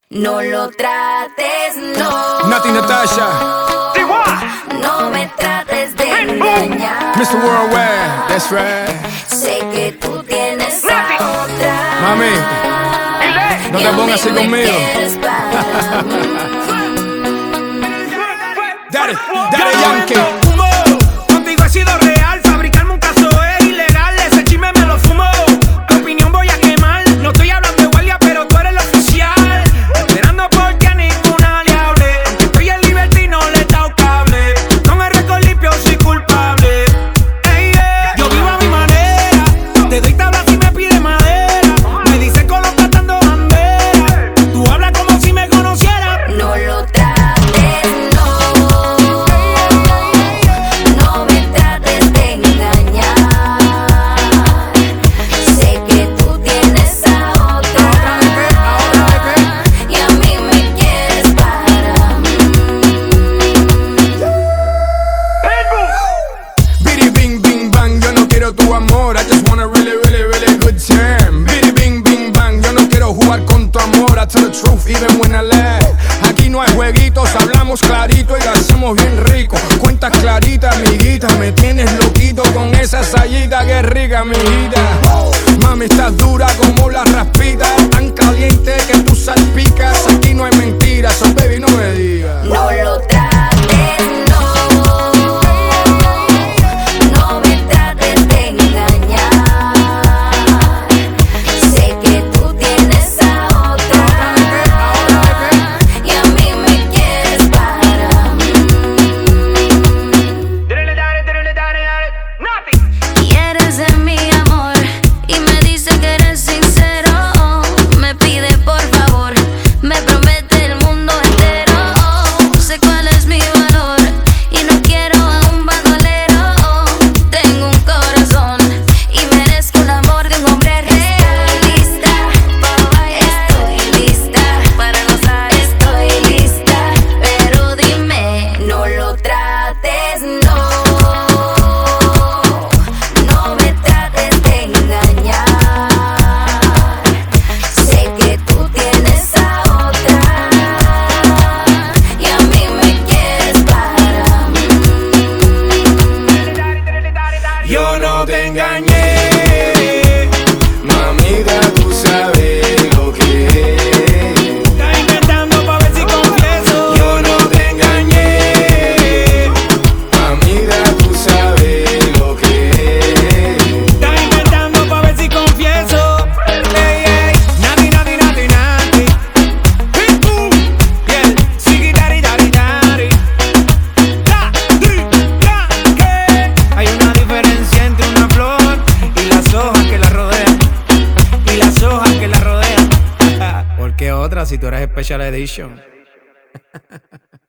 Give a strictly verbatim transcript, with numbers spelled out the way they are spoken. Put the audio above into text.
No lo trates, no. Nati Natasha. No me trates de engañar. mister Worldwide, that's right. Sé que tú tienes a otra. Mami, no te pongas así conmigo. Dale, dale, Yankee. Contigo he sido real, fabricarme un caso es ilegal. Ese chisme me lo fumo, tu opinión voy a quemar. No estoy hablando de guardia, pero tú eres el oficial. Esperando porque a ninguna le hable. Estoy en libertad y no le he dado cable. Con el récord limpio soy culpable. Hey, yeah. Yo vivo a mi manera, te doy tablas si me pide madera. Me dicen colocando bandera. Tú hablas como si me conocieras. No lo trates, no. No me trates de engañar. Sé que tú tienes a otra. Y a mí me quieres para mí. Bidi bing bing bang, yo no quiero tu amor. I just want a really, really, really good time. Bidi bing bing bang, yo no quiero jugar con tu amor. I tell the truth even when I lie. Aquí no hay jueguitos, hablamos clarito y lo hacemos bien rico. Cuentas claritas, amiguita, me tienes loquito con esa sayita que es rica, amiguita. Mami, estás dura como la raspita, tan caliente que tú salpicas. Aquí no hay mentiras, so baby, no me digas. No lo trates, no. No me trates de engañar. Sé que tú tienes a otra. Y a mí me quieres para mí. Quieres de mi amor y me dice que eres sincero. Me pide por favor, me promete el mundo entero. Sé cuál es mi valor y no quiero a un bandolero. Tengo un corazón y merezco el amor de un hombre real. Lista para bailar, estoy lista para gozar, estoy lista. Pero dime, No lo trates, no. No me trates de engañar. Sé que tú tienes a otra. Y a mí me quieres para mí. Yo no te engañé, mamita, tú sabes lo que es. Estás inventando pa' ver si confieso. Yo no te engañé, mamita, tú sabes lo que es. Estás inventando pa' ver si confieso. Ey, ey. Nati, nati, nati, nati. Hey, boom. Yeah. Sigi, dari, dari, dari. Da, di, da, que. Hay una diferencia entre una flor y las hojas que la rodean. Y las hojas que la rodean. ¿Por qué otra si tú eres Special Edition?